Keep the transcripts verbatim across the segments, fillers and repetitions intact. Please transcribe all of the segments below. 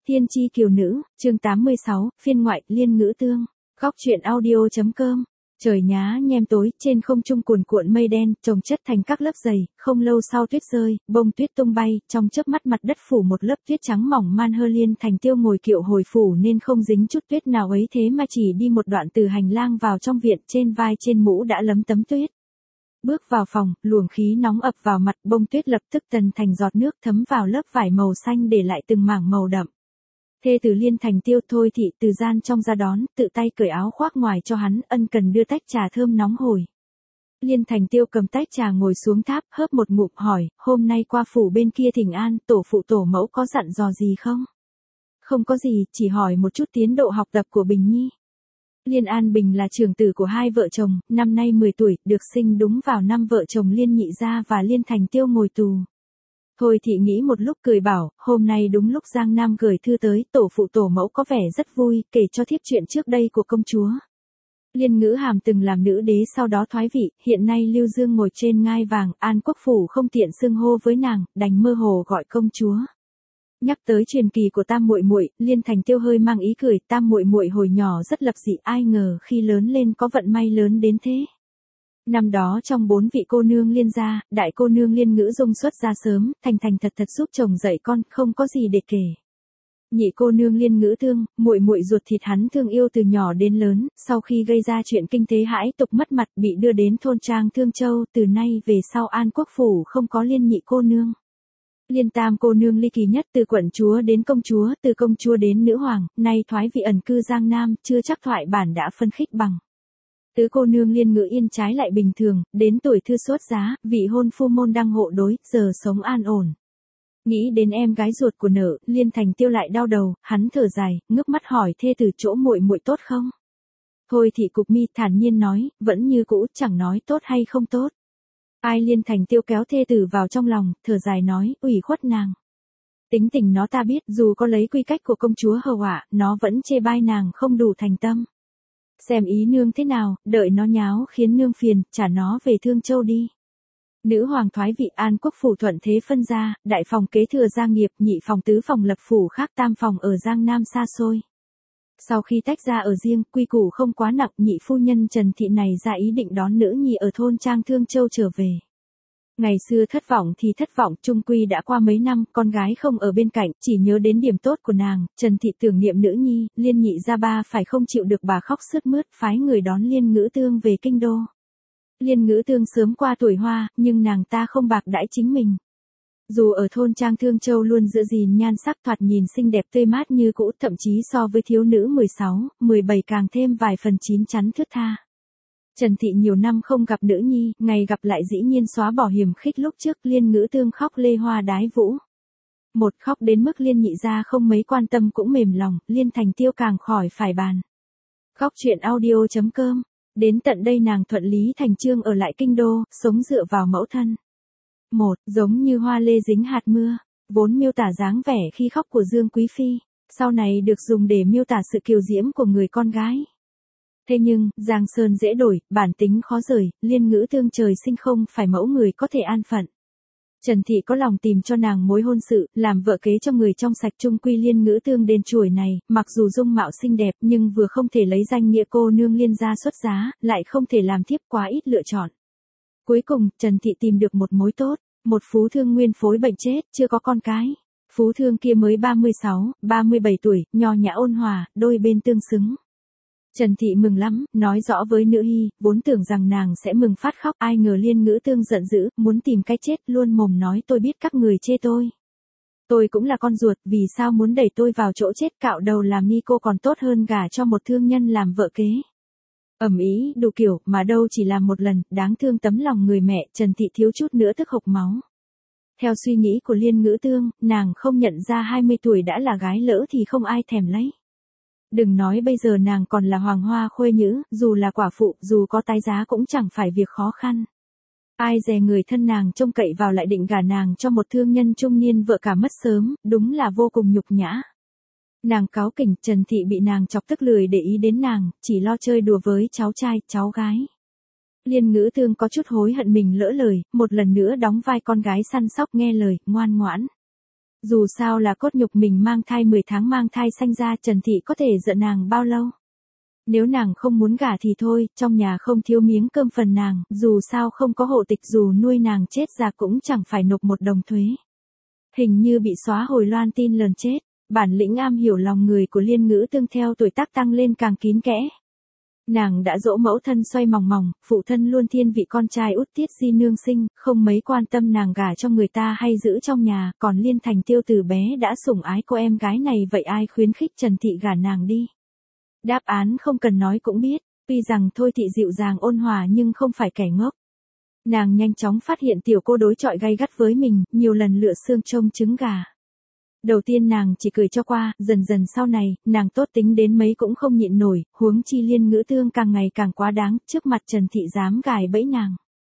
Tiên tri kiều nữ, chương tám mươi sáu, phiên ngoại, Liên Ngữ Tương. Góc truyện audio.com. Trời nhá nhem tối, trên không trung cuồn cuộn mây đen, chồng chất thành các lớp dày, không lâu sau tuyết rơi, bông tuyết tung bay, trong chớp mắt mặt đất phủ một lớp tuyết trắng mỏng man hơ. Liên Thành Tiêu ngồi kiệu hồi phủ nên không dính chút tuyết nào ấy, thế mà chỉ đi một đoạn từ hành lang vào trong viện, trên vai trên mũ đã lấm tấm tuyết. Bước vào phòng, luồng khí nóng ập vào mặt, bông tuyết lập tức tần thành giọt nước thấm vào lớp vải màu xanh để lại từng mảng màu đậm. Thê tử Liên Thành Tiêu Thôi Thị từ gian trong ra đón, tự tay cởi áo khoác ngoài cho hắn, ân cần đưa tách trà thơm nóng hổi. Liên Thành Tiêu cầm tách trà ngồi xuống tháp, hớp một ngụm hỏi, hôm nay qua phủ bên kia thỉnh an, tổ phụ tổ mẫu có dặn dò gì không? Không có gì, chỉ hỏi một chút tiến độ học tập của Bình Nhi. Liên An Bình là trưởng tử của hai vợ chồng, năm nay mười tuổi, được sinh đúng vào năm vợ chồng Liên Nhị Gia và Liên Thành Tiêu ngồi tù. Thôi Thị nghĩ một lúc cười bảo, hôm nay đúng lúc Giang Nam gửi thư tới, tổ phụ tổ mẫu có vẻ rất vui, kể cho thiếp chuyện trước đây của công chúa. Liên Ngữ Hàm từng làm nữ đế sau đó thoái vị, hiện nay Lưu Dương ngồi trên ngai vàng, An Quốc Phủ không tiện xưng hô với nàng, đành mơ hồ gọi công chúa. Nhắc tới truyền kỳ của Tam muội muội, Liên Thành Tiêu hơi mang ý cười, Tam muội muội hồi nhỏ rất lập dị, ai ngờ khi lớn lên có vận may lớn đến thế. Năm đó trong bốn vị cô nương Liên gia, đại cô nương Liên Ngữ Dung xuất gia sớm, thành thành thật thật giúp chồng dạy con, không có gì để kể. Nhị cô nương Liên Ngữ Tương, muội muội ruột thịt hắn thương yêu từ nhỏ đến lớn, sau khi gây ra chuyện kinh tế hãi tục mất mặt bị đưa đến thôn trang Thương Châu, từ nay về sau An Quốc Phủ không có Liên nhị cô nương. Liên tam cô nương ly kỳ nhất, từ quận chúa đến công chúa, từ công chúa đến nữ hoàng, nay thoái vị ẩn cư Giang Nam, chưa chắc thoại bản đã phân khích bằng. Tứ cô nương Liên Ngữ Yên trái lại bình thường, đến tuổi thư xuất giá, vị hôn phu môn đăng hộ đối, giờ sống an ổn. Nghĩ đến em gái ruột của nợ, Liên Thành Tiêu lại đau đầu, hắn thở dài, ngước mắt hỏi thê từ chỗ muội muội tốt không? Thôi Thị cụp mi thản nhiên nói, vẫn như cũ, chẳng nói tốt hay không tốt. Ai? Liên Thành Tiêu kéo thê tử vào trong lòng, thở dài nói, ủy khuất nàng. Tính tình nó ta biết, dù có lấy quy cách của công chúa hầu ạ, nó vẫn chê bai nàng không đủ thành tâm. Xem ý nương thế nào, đợi nó nháo khiến nương phiền, trả nó về Thương Châu đi. Nữ hoàng thoái vị, An Quốc Phủ thuận thế phân ra, đại phòng kế thừa gia nghiệp, nhị phòng tứ phòng lập phủ khác, tam phòng ở Giang Nam xa xôi. Sau khi tách ra ở riêng, quy củ không quá nặng, nhị phu nhân Trần Thị này ra ý định đón nữ nhi ở thôn trang Thương Châu trở về. Ngày xưa thất vọng thì thất vọng, chung quy đã qua mấy năm, con gái không ở bên cạnh, chỉ nhớ đến điểm tốt của nàng, Trần Thị tưởng niệm nữ nhi, Liên nhị gia ba phải không chịu được bà khóc sướt mướt, phái người đón Liên Ngữ Tương về kinh đô. Liên Ngữ Tương sớm qua tuổi hoa, nhưng nàng ta không bạc đãi chính mình. Dù ở thôn trang Thương Châu luôn giữ gìn nhan sắc, thoạt nhìn xinh đẹp tươi mát như cũ, thậm chí so với thiếu nữ mười sáu, mười bảy càng thêm vài phần chín chắn thướt tha. Trần Thị nhiều năm không gặp nữ nhi, ngày gặp lại dĩ nhiên xóa bỏ hiềm khích lúc trước, Liên Ngữ Tương khóc lê hoa đái vũ. Một khóc đến mức Liên nhị gia không mấy quan tâm cũng mềm lòng, Liên Thành Tiêu càng khỏi phải bàn. Góc truyện audio.com. Đến tận đây nàng thuận lý thành chương ở lại kinh đô, sống dựa vào mẫu thân. Một, giống như hoa lê dính hạt mưa, vốn miêu tả dáng vẻ khi khóc của Dương Quý Phi, sau này được dùng để miêu tả sự kiều diễm của người con gái. Thế nhưng, giang sơn dễ đổi, bản tính khó rời, Liên Ngữ Tương trời sinh không phải mẫu người có thể an phận. Trần Thị có lòng tìm cho nàng mối hôn sự, làm vợ kế cho người trong sạch, chung quy Liên Ngữ Tương đền chuỗi này, mặc dù dung mạo xinh đẹp nhưng vừa không thể lấy danh nghĩa cô nương Liên gia xuất giá, lại không thể làm thiếp, quá ít lựa chọn. Cuối cùng, Trần Thị tìm được một mối tốt, một phú thương nguyên phối bệnh chết, chưa có con cái. Phú thương kia mới ba mươi sáu, ba mươi bảy tuổi, nho nhã ôn hòa, đôi bên tương xứng. Trần Thị mừng lắm, nói rõ với nữ hy, vốn tưởng rằng nàng sẽ mừng phát khóc, ai ngờ Liên Ngữ Tương giận dữ, muốn tìm cái chết, luôn mồm nói tôi biết các người chê tôi. Tôi cũng là con ruột, vì sao muốn đẩy tôi vào chỗ chết, cạo đầu làm ni cô còn tốt hơn gả cho một thương nhân làm vợ kế. Ầm ĩ đủ kiểu, mà đâu chỉ làm một lần, đáng thương tấm lòng người mẹ, Trần Thị thiếu chút nữa tức hộc máu. Theo suy nghĩ của Liên Ngữ Tương, nàng không nhận ra hai mươi tuổi đã là gái lỡ thì không ai thèm lấy. Đừng nói bây giờ nàng còn là hoàng hoa khuê nhữ, dù là quả phụ, dù có tái giá cũng chẳng phải việc khó khăn. Ai dè người thân nàng trông cậy vào lại định gả nàng cho một thương nhân trung niên vợ cả mất sớm, đúng là vô cùng nhục nhã. Nàng cáu kỉnh, Trần Thị bị nàng chọc tức lười để ý đến nàng, chỉ lo chơi đùa với cháu trai, cháu gái. Liên Ngữ Tương có chút hối hận mình lỡ lời, một lần nữa đóng vai con gái săn sóc nghe lời, ngoan ngoãn. Dù sao là cốt nhục mình mang thai mười tháng mang thai sanh ra, Trần Thị có thể giận nàng bao lâu. Nếu nàng không muốn gả thì thôi, trong nhà không thiếu miếng cơm phần nàng, dù sao không có hộ tịch, dù nuôi nàng chết già cũng chẳng phải nộp một đồng thuế. Hình như bị xóa hồi loan tin lần chết, bản lĩnh am hiểu lòng người của Liên Ngữ Tương theo tuổi tác tăng lên càng kín kẽ. Nàng đã dỗ mẫu thân xoay mòng mòng, phụ thân luôn thiên vị con trai út Tiết Di nương sinh, không mấy quan tâm nàng gả cho người ta hay giữ trong nhà, còn Liên Thành Tiêu từ bé đã sủng ái cô em gái này, vậy ai khuyến khích Trần Thị gả nàng đi? Đáp án không cần nói cũng biết, tuy rằng Thôi Thị dịu dàng ôn hòa nhưng không phải kẻ ngốc. Nàng nhanh chóng phát hiện tiểu cô đối chọi gay gắt với mình, nhiều lần lựa xương trông trứng gà. Đầu tiên nàng chỉ cười cho qua, dần dần sau này, nàng tốt tính đến mấy cũng không nhịn nổi, huống chi Liên Ngữ Tương càng ngày càng quá đáng, trước mặt Trần Thị dám gài bẫy nàng.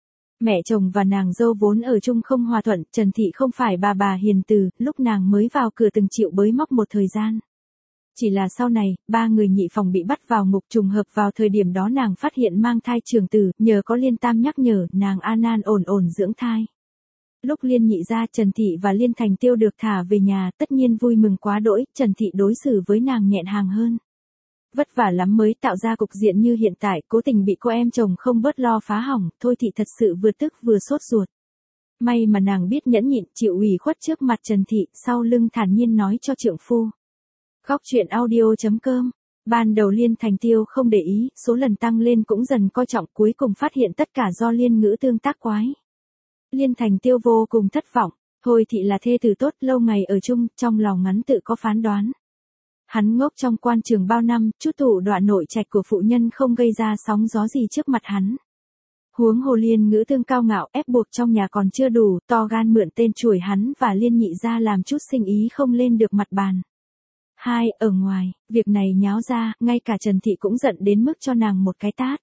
Mẹ chồng và nàng dâu vốn ở chung không hòa thuận, Trần Thị không phải bà bà hiền từ, lúc nàng mới vào cửa từng chịu bới móc một thời gian. Chỉ là sau này, ba người nhị phòng bị bắt vào ngục, trùng hợp vào thời điểm đó nàng phát hiện mang thai trường tử, nhờ có Liên Tam nhắc nhở, nàng an an ổn ổn dưỡng thai. Lúc Liên nhị ra, Trần Thị và Liên Thành Tiêu được thả về nhà, tất nhiên vui mừng quá đỗi, Trần Thị đối xử với nàng nhẹn hàng hơn. Vất vả lắm mới tạo ra cục diện như hiện tại, cố tình bị cô em chồng không bớt lo phá hỏng, Thôi Thị thật sự vừa tức vừa sốt ruột. May mà nàng biết nhẫn nhịn, chịu ủy khuất trước mặt Trần Thị, sau lưng thản nhiên nói cho trượng phu. Góc truyện audio chấm com. Ban đầu Liên Thành Tiêu không để ý, số lần tăng lên cũng dần coi trọng, cuối cùng phát hiện tất cả do Liên Ngữ Tương tác quái. Liên Thành Tiêu vô cùng thất vọng, Thôi Thị là thê tử tốt, lâu ngày ở chung, trong lòng ngắn tự có phán đoán. Hắn ngốc trong quan trường bao năm, chút thủ đoạn nội trạch của phụ nhân không gây ra sóng gió gì trước mặt hắn. Huống hồ Liên Ngữ Tương cao ngạo ép buộc trong nhà còn chưa đủ, to gan mượn tên chùi hắn và Liên nhị ra làm chút sinh ý không lên được mặt bàn. Hai, ở ngoài, việc này nháo ra, ngay cả Trần Thị cũng giận đến mức cho nàng một cái tát.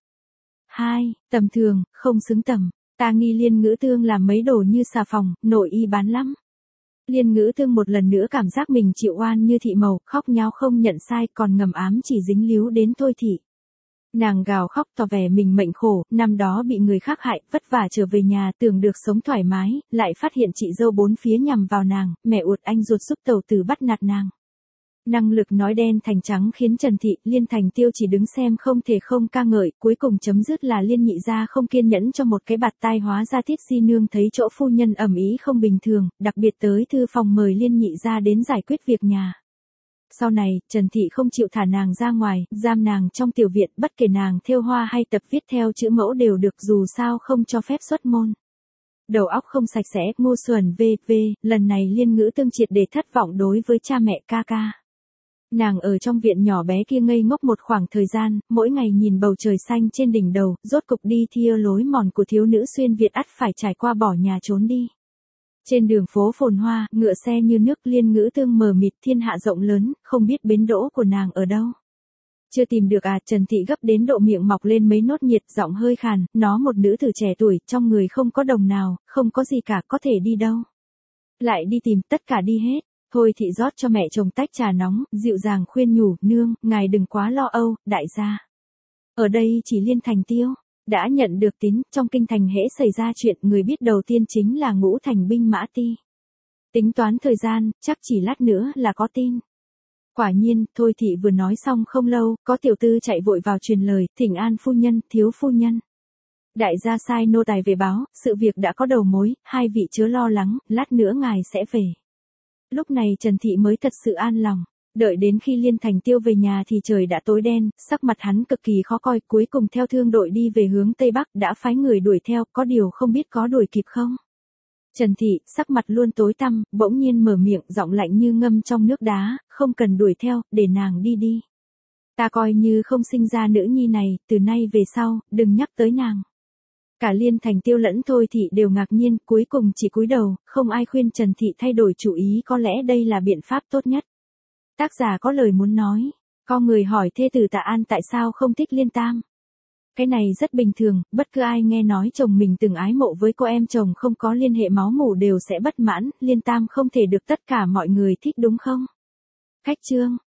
Hai, tầm thường, không xứng tầm, ta nghi Liên Ngữ Tương làm mấy đồ như xà phòng, nội y bán lắm. Liên Ngữ Tương một lần nữa cảm giác mình chịu oan như thị màu, khóc nháo không nhận sai, còn ngầm ám chỉ dính líu đến Thôi Thị. Nàng gào khóc tỏ vẻ mình mệnh khổ, năm đó bị người khác hại, vất vả trở về nhà tưởng được sống thoải mái, lại phát hiện chị dâu bốn phía nhằm vào nàng, mẹ uột anh ruột giúp tàu tử bắt nạt nàng. Năng lực nói đen thành trắng khiến Trần Thị, Liên Thành Tiêu chỉ đứng xem không thể không ca ngợi, cuối cùng chấm dứt là Liên nhị gia không kiên nhẫn cho một cái bạt tai, hóa ra Tiết Di nương thấy chỗ phu nhân ầm ĩ không bình thường, đặc biệt tới thư phòng mời Liên nhị gia đến giải quyết việc nhà. Sau này, Trần Thị không chịu thả nàng ra ngoài, giam nàng trong tiểu viện, bất kể nàng thêu hoa hay tập viết theo chữ mẫu đều được, dù sao không cho phép xuất môn. Đầu óc không sạch sẽ, ngu xuẩn vê vê, lần này Liên Ngữ Tương triệt để thất vọng đối với cha mẹ ca ca. Nàng ở trong viện nhỏ bé kia ngây ngốc một khoảng thời gian, mỗi ngày nhìn bầu trời xanh trên đỉnh đầu, rốt cục đi theo lối mòn của thiếu nữ xuyên Việt ắt phải trải qua bỏ nhà trốn đi. Trên đường phố phồn hoa, ngựa xe như nước, Liên Ngữ Tương mờ mịt, thiên hạ rộng lớn, không biết bến đỗ của nàng ở đâu. Chưa tìm được à? Trần Thị gấp đến độ miệng mọc lên mấy nốt nhiệt, giọng hơi khàn, nó một nữ tử trẻ tuổi, trong người không có đồng nào, không có gì cả, có thể đi đâu. Lại đi tìm, tất cả đi hết. Thôi Thị rót cho mẹ chồng tách trà nóng, dịu dàng khuyên nhủ, nương, ngài đừng quá lo âu, đại gia. Ở đây chỉ Liên Thành Tiêu, đã nhận được tín, trong kinh thành hễ xảy ra chuyện, người biết đầu tiên chính là Ngũ Thành binh mã ti. Tính toán thời gian, chắc chỉ lát nữa là có tin. Quả nhiên, Thôi Thị vừa nói xong không lâu, có tiểu tư chạy vội vào truyền lời, thỉnh an phu nhân, thiếu phu nhân. Đại gia sai nô tài về báo, sự việc đã có đầu mối, hai vị chớ lo lắng, lát nữa ngài sẽ về. Lúc này Trần Thị mới thật sự an lòng, đợi đến khi Liên Thành Tiêu về nhà thì trời đã tối đen, sắc mặt hắn cực kỳ khó coi, cuối cùng theo thương đội đi về hướng Tây Bắc, đã phái người đuổi theo, có điều không biết có đuổi kịp không. Trần Thị, sắc mặt luôn tối tăm, bỗng nhiên mở miệng, giọng lạnh như ngâm trong nước đá, không cần đuổi theo, để nàng đi đi. Ta coi như không sinh ra nữ nhi này, từ nay về sau, đừng nhắc tới nàng. Cả Liên Thành Tiêu lẫn Thôi Thị đều ngạc nhiên, cuối cùng chỉ cúi đầu, không ai khuyên Trần Thị thay đổi chủ ý, có lẽ đây là biện pháp tốt nhất. Tác giả có lời muốn nói, có người hỏi thê tử Tạ An tại sao không thích Liên Tam. Cái này rất bình thường, bất cứ ai nghe nói chồng mình từng ái mộ với cô em chồng không có liên hệ máu mủ đều sẽ bất mãn, Liên Tam không thể được tất cả mọi người thích đúng không? Khách chương